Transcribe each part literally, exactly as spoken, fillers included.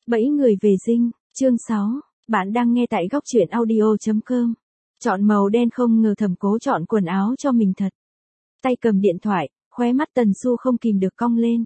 Bẫy người về dinh, chương sáu. Bạn đang nghe tại góc truyện audio chấm com. Chọn màu đen, không ngờ Thẩm Cố chọn quần áo cho mình thật. Tay cầm điện thoại, khóe mắt Tần Xu không kìm được cong lên.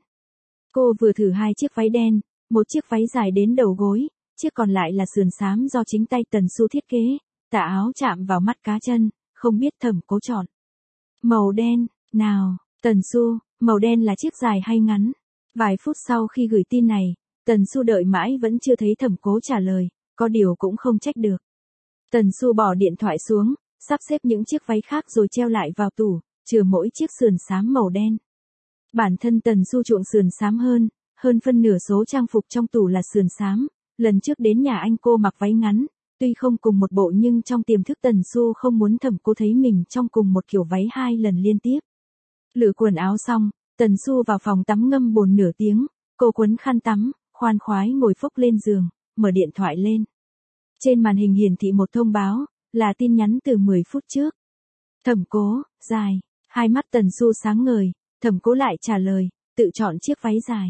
Cô vừa thử hai chiếc váy đen, một chiếc váy dài đến đầu gối, chiếc còn lại là sườn xám do chính tay Tần Xu thiết kế, tà áo chạm vào mắt cá chân, không biết Thẩm Cố chọn màu đen. Nào, Tần Xu, màu đen là chiếc dài hay ngắn? Vài phút sau khi gửi tin này, Tần Xu đợi mãi vẫn chưa thấy Thẩm Cố trả lời, có điều cũng không trách được. Tần Xu bỏ điện thoại xuống, sắp xếp những chiếc váy khác rồi treo lại vào tủ, trừ mỗi chiếc sườn xám màu đen. Bản thân Tần Xu chuộng sườn xám hơn, hơn phân nửa số trang phục trong tủ là sườn xám. Lần trước đến nhà anh cô mặc váy ngắn, tuy không cùng một bộ nhưng trong tiềm thức Tần Xu không muốn Thẩm Cố thấy mình trong cùng một kiểu váy hai lần liên tiếp. Lựa quần áo xong, Tần Xu vào phòng tắm ngâm bồn nửa tiếng, cô quấn khăn tắm, khoan khoái ngồi phốc lên giường, mở điện thoại lên. Trên màn hình hiển thị một thông báo, là tin nhắn từ mười phút trước. Thẩm Cố, dài. Hai mắt Tần Xu sáng ngời, Thẩm Cố lại trả lời, tự chọn chiếc váy dài.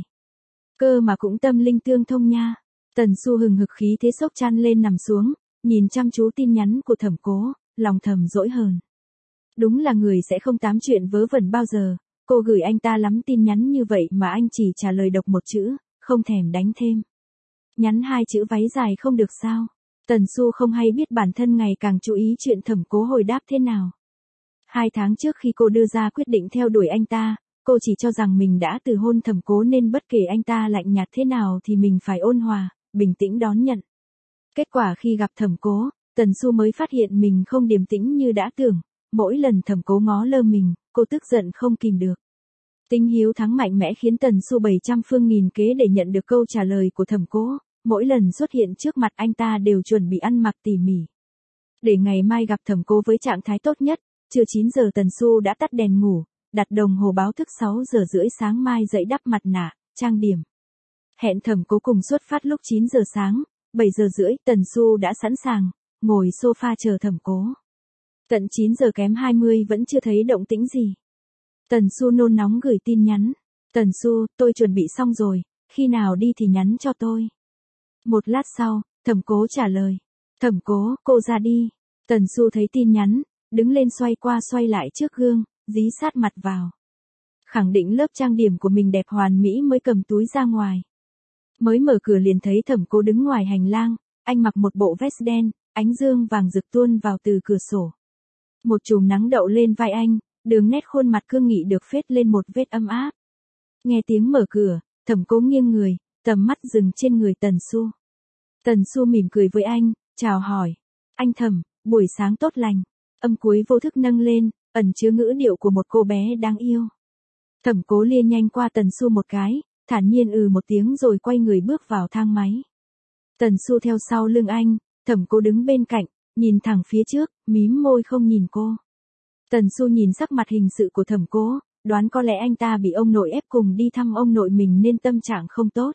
Cơ mà cũng tâm linh tương thông nha. Tần Xu hừng hực khí thế sốc chăn lên nằm xuống, nhìn chăm chú tin nhắn của Thẩm Cố, lòng thầm dỗi hờn. Đúng là người sẽ không tám chuyện vớ vẩn bao giờ, cô gửi anh ta lắm tin nhắn như vậy mà anh chỉ trả lời độc một chữ, không thèm đánh thêm. Nhắn hai chữ váy dài không được sao? Tần Xu không hay biết bản thân ngày càng chú ý chuyện Thẩm Cố hồi đáp thế nào. Hai tháng trước khi cô đưa ra quyết định theo đuổi anh ta, cô chỉ cho rằng mình đã từ hôn Thẩm Cố nên bất kể anh ta lạnh nhạt thế nào thì mình phải ôn hòa, bình tĩnh đón nhận. Kết quả khi gặp Thẩm Cố, Tần Xu mới phát hiện mình không điềm tĩnh như đã tưởng, mỗi lần Thẩm Cố ngó lơ mình, cô tức giận không kìm được. Tính hiếu thắng mạnh mẽ khiến Tần Xu bảy trăm phương nghìn kế để nhận được câu trả lời của Thẩm Cố, mỗi lần xuất hiện trước mặt anh ta đều chuẩn bị ăn mặc tỉ mỉ. Để ngày mai gặp Thẩm Cố với trạng thái tốt nhất, trưa chín giờ Tần Xu đã tắt đèn ngủ, đặt đồng hồ báo thức sáu giờ rưỡi sáng mai dậy đắp mặt nạ, trang điểm. Hẹn Thẩm Cố cùng xuất phát lúc chín giờ sáng, bảy giờ rưỡi Tần Xu đã sẵn sàng, ngồi sofa chờ Thẩm Cố. Tận chín giờ kém hai mươi vẫn chưa thấy động tĩnh gì. Tần Xu nôn nóng gửi tin nhắn. Tần Xu, tôi chuẩn bị xong rồi, khi nào đi thì nhắn cho tôi. Một lát sau, Thẩm Cố trả lời. Thẩm Cố, cô ra đi. Tần Xu thấy tin nhắn, đứng lên xoay qua xoay lại trước gương, dí sát mặt vào. Khẳng định lớp trang điểm của mình đẹp hoàn mỹ mới cầm túi ra ngoài. Mới mở cửa liền thấy Thẩm Cố đứng ngoài hành lang, anh mặc một bộ vest đen, ánh dương vàng rực tuôn vào từ cửa sổ. Một chùm nắng đậu lên vai anh, đường nét khuôn mặt cương nghị được phết lên một vết ấm áp. Nghe tiếng mở cửa, Thẩm Cố nghiêng người, tầm mắt dừng trên người Tần Xu. Tần Xu mỉm cười với anh, chào hỏi. Anh Thẩm, buổi sáng tốt lành. Âm cuối vô thức nâng lên, ẩn chứa ngữ điệu của một cô bé đáng yêu. Thẩm Cố lia nhanh qua Tần Xu một cái, thản nhiên ừ một tiếng rồi quay người bước vào thang máy. Tần Xu theo sau lưng anh, Thẩm Cố đứng bên cạnh, nhìn thẳng phía trước, mím môi không nhìn cô. Tần Xu nhìn sắc mặt hình sự của Thẩm Cố, đoán có lẽ anh ta bị ông nội ép cùng đi thăm ông nội mình nên tâm trạng không tốt.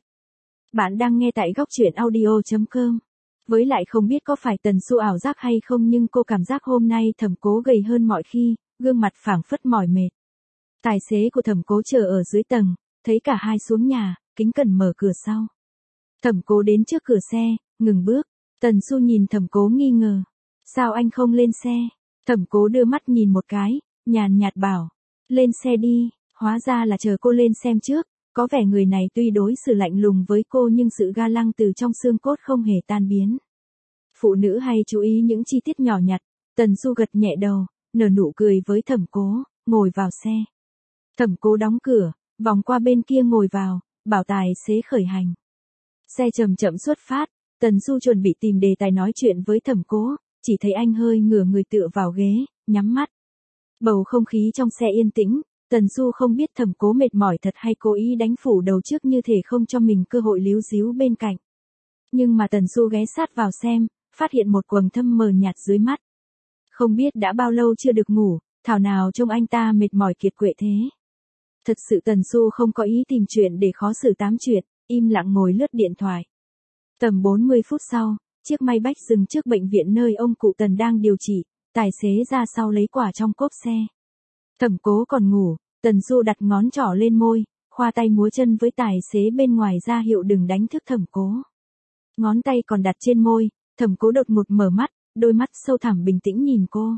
Bạn đang nghe tại góc truyện audio chấm com. Với lại không biết có phải Tần Xu ảo giác hay không nhưng cô cảm giác hôm nay Thẩm Cố gầy hơn mọi khi, gương mặt phảng phất mỏi mệt. Tài xế của Thẩm Cố chờ ở dưới tầng, thấy cả hai xuống nhà, kính cẩn mở cửa sau. Thẩm Cố đến trước cửa xe, ngừng bước. Tần Xu nhìn Thẩm Cố nghi ngờ. Sao anh không lên xe? Thẩm Cố đưa mắt nhìn một cái, nhàn nhạt bảo. Lên xe đi, hóa ra là chờ cô lên xem trước. Có vẻ người này tuy đối xử lạnh lùng với cô nhưng sự ga lăng từ trong xương cốt không hề tan biến. Phụ nữ hay chú ý những chi tiết nhỏ nhặt. Tần Xu gật nhẹ đầu, nở nụ cười với Thẩm Cố, ngồi vào xe. Thẩm Cố đóng cửa, vòng qua bên kia ngồi vào, bảo tài xế khởi hành. Xe chậm chậm xuất phát, Tần Xu chuẩn bị tìm đề tài nói chuyện với Thẩm Cố, chỉ thấy anh hơi ngửa người tựa vào ghế, nhắm mắt. Bầu không khí trong xe yên tĩnh, Tần Xu không biết Thẩm Cố mệt mỏi thật hay cố ý đánh phủ đầu trước như thể không cho mình cơ hội líu díu bên cạnh. Nhưng mà Tần Xu ghé sát vào xem, phát hiện một quầng thâm mờ nhạt dưới mắt. Không biết đã bao lâu chưa được ngủ, thảo nào trông anh ta mệt mỏi kiệt quệ thế. Thật sự Tần Xu không có ý tìm chuyện để khó xử tám chuyện, im lặng ngồi lướt điện thoại. Tầm bốn mươi phút sau, chiếc Maybach dừng trước bệnh viện nơi ông cụ Tần đang điều trị, tài xế ra sau lấy quả trong cốp xe. Thẩm Cố còn ngủ, Tần Xu đặt ngón trỏ lên môi, khoa tay múa chân với tài xế bên ngoài ra hiệu đừng đánh thức Thẩm Cố. Ngón tay còn đặt trên môi, Thẩm Cố đột ngột mở mắt, đôi mắt sâu thẳm bình tĩnh nhìn cô.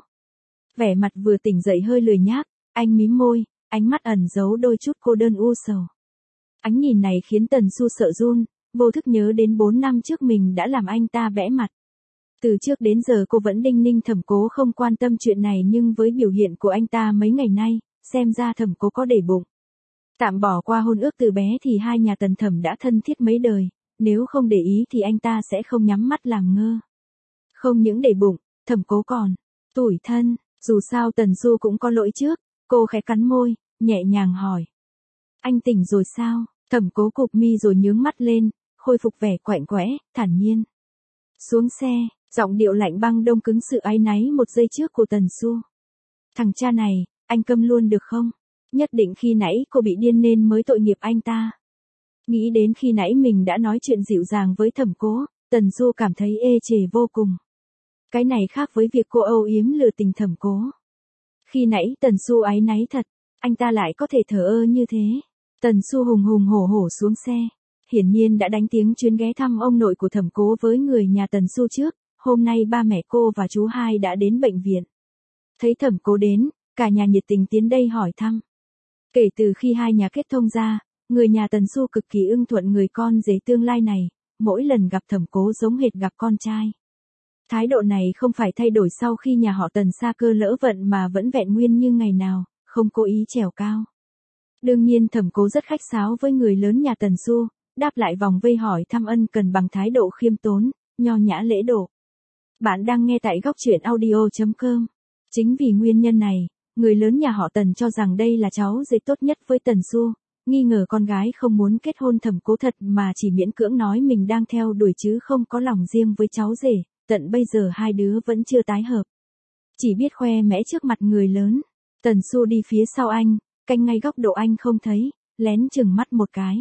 Vẻ mặt vừa tỉnh dậy hơi lười nhác, anh mím môi, ánh mắt ẩn giấu đôi chút cô đơn u sầu. Ánh nhìn này khiến Tần Xu sợ run, vô thức nhớ đến bốn năm trước mình đã làm anh ta bẽ mặt. Từ trước đến giờ cô vẫn đinh ninh Thẩm Cố không quan tâm chuyện này, nhưng với biểu hiện của anh ta mấy ngày nay, xem ra Thẩm Cố có để bụng. Tạm bỏ qua hôn ước từ bé thì hai nhà Tần Thẩm đã thân thiết mấy đời, nếu không để ý thì anh ta sẽ không nhắm mắt làm ngơ. Không những để bụng, Thẩm Cố còn tủi thân, dù sao Tần Xu cũng có lỗi trước, cô khẽ cắn môi, nhẹ nhàng hỏi. Anh tỉnh rồi sao? Thẩm Cố cụp mi rồi nhướng mắt lên, khôi phục vẻ quạnh quẽ, thản nhiên. Xuống xe, giọng điệu lạnh băng đông cứng sự áy náy một giây trước của Tần Xu. Thằng cha này, anh câm luôn được không? Nhất định khi nãy cô bị điên nên mới tội nghiệp anh ta. Nghĩ đến khi nãy mình đã nói chuyện dịu dàng với Thẩm Cố, Tần Xu cảm thấy ê chề vô cùng. Cái này khác với việc cô âu yếm lừa tình Thẩm Cố. Khi nãy Tần Xu áy náy thật, anh ta lại có thể thờ ơ như thế. Tần Xu hùng hùng hổ hổ xuống xe. Hiển nhiên đã đánh tiếng chuyến ghé thăm ông nội của Thẩm Cố với người nhà Tần Xu trước, hôm nay ba mẹ cô và chú hai đã đến bệnh viện. Thấy Thẩm Cố đến, cả nhà nhiệt tình tiến đây hỏi thăm. Kể từ khi hai nhà kết thông ra, người nhà Tần Xu cực kỳ ưng thuận người con rể tương lai này, mỗi lần gặp Thẩm Cố giống hệt gặp con trai. Thái độ này không phải thay đổi sau khi nhà họ Tần sa cơ lỡ vận mà vẫn vẹn nguyên như ngày nào, không cố ý trèo cao. Đương nhiên Thẩm Cố rất khách sáo với người lớn nhà Tần Xu, đáp lại vòng vây hỏi thăm ân cần bằng thái độ khiêm tốn, nho nhã lễ độ. Bạn đang nghe tại góc truyện audio chấm com. Chính vì nguyên nhân này, người lớn nhà họ Tần cho rằng đây là cháu rể tốt nhất với Tần Xu, nghi ngờ con gái không muốn kết hôn Thẩm Cố thật mà chỉ miễn cưỡng nói mình đang theo đuổi chứ không có lòng riêng với cháu rể, tận bây giờ hai đứa vẫn chưa tái hợp. Chỉ biết khoe mẽ trước mặt người lớn. Tần Xu đi phía sau anh, canh ngay góc độ anh không thấy, lén chừng mắt một cái.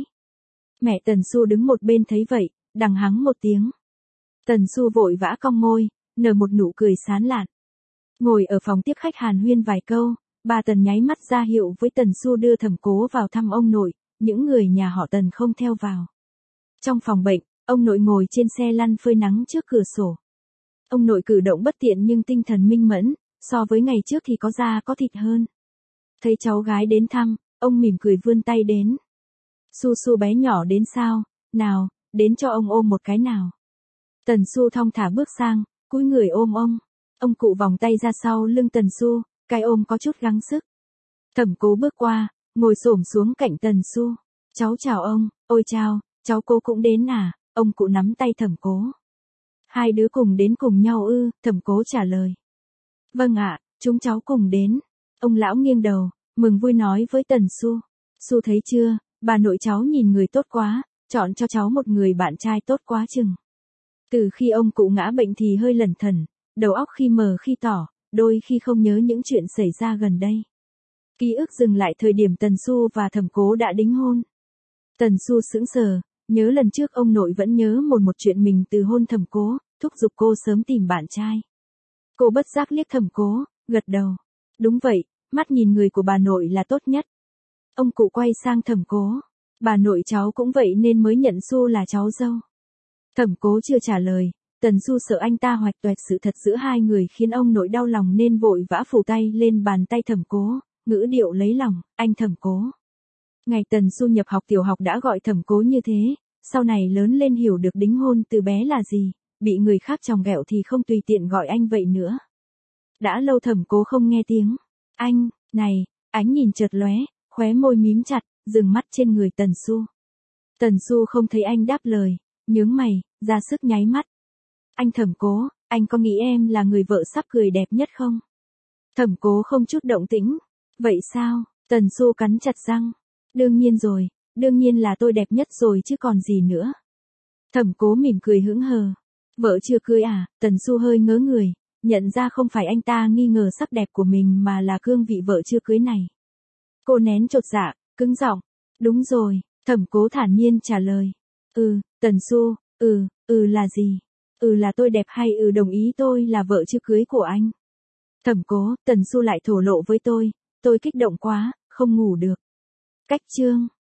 Mẹ Tần Xu đứng một bên thấy vậy, đằng hắng một tiếng. Tần Xu vội vã cong môi, nở một nụ cười sán lạn. Ngồi ở phòng tiếp khách hàn huyên vài câu, bà Tần nháy mắt ra hiệu với Tần Xu đưa Thẩm Cố vào thăm ông nội, những người nhà họ Tần không theo vào. Trong phòng bệnh, ông nội ngồi trên xe lăn phơi nắng trước cửa sổ. Ông nội cử động bất tiện nhưng tinh thần minh mẫn, so với ngày trước thì có da có thịt hơn. Thấy cháu gái đến thăm, ông mỉm cười vươn tay đến. Su Su bé nhỏ đến sao, nào, đến cho ông ôm một cái nào. Tần Xu thong thả bước sang, cúi người ôm ông. Ông cụ vòng tay ra sau lưng Tần Xu, cái ôm có chút gắng sức. Thẩm Cố bước qua, ngồi xổm xuống cạnh Tần Xu. Cháu chào ông, ôi chào, cháu cô cũng đến à, ông cụ nắm tay Thẩm Cố. Hai đứa cùng đến cùng nhau ư, Thẩm Cố trả lời. Vâng ạ, chúng cháu cùng đến. Ông lão nghiêng đầu, mừng vui nói với Tần Xu. Xu thấy chưa, bà nội cháu nhìn người tốt quá, chọn cho cháu một người bạn trai tốt quá chừng. Từ khi ông cụ ngã bệnh thì hơi lẩn thẩn, đầu óc khi mờ khi tỏ, đôi khi không nhớ những chuyện xảy ra gần đây. Ký ức dừng lại thời điểm Tần Xu và Thẩm Cố đã đính hôn. Tần Xu sững sờ, nhớ lần trước ông nội vẫn nhớ một một chuyện mình từ hôn Thẩm Cố, thúc giục cô sớm tìm bạn trai. Cô bất giác liếc Thẩm Cố, gật đầu. Đúng vậy, mắt nhìn người của bà nội là tốt nhất. Ông cụ quay sang Thẩm Cố. Bà nội cháu cũng vậy nên mới nhận Xu là cháu dâu. Thẩm Cố chưa trả lời, Tần Xu sợ anh ta hoạch toẹt sự thật giữa hai người khiến ông nội đau lòng nên vội vã phủ tay lên bàn tay Thẩm Cố, ngữ điệu lấy lòng, anh Thẩm Cố. Ngày Tần Xu nhập học tiểu học đã gọi Thẩm Cố như thế, sau này lớn lên hiểu được đính hôn từ bé là gì, bị người khác chòng ghẹo thì không tùy tiện gọi anh vậy nữa. Đã lâu Thẩm Cố không nghe tiếng. Anh, này, ánh nhìn chợt lóe, khóe môi mím chặt, dừng mắt trên người Tần Xu. Tần Xu không thấy anh đáp lời, nhướng mày, ra sức nháy mắt. Anh Thẩm Cố, anh có nghĩ em là người vợ sắp cười đẹp nhất không? Thẩm Cố không chút động tĩnh. Vậy sao? Tần Xu cắn chặt răng. Đương nhiên rồi, đương nhiên là tôi đẹp nhất rồi chứ còn gì nữa. Thẩm Cố mỉm cười hững hờ. Vợ chưa cưới à? Tần Xu hơi ngớ người, nhận ra không phải anh ta nghi ngờ sắc đẹp của mình mà là cương vị vợ chưa cưới này. Cô nén chột dạ, cứng giọng. Đúng rồi, Thẩm Cố thản nhiên trả lời. Ừ, Tần Xu, ừ, ừ là gì? Ừ là tôi đẹp hay ừ đồng ý tôi là vợ chưa cưới của anh? Thẩm Cố, Tần Xu lại thổ lộ với tôi, tôi kích động quá, không ngủ được. Cách chương.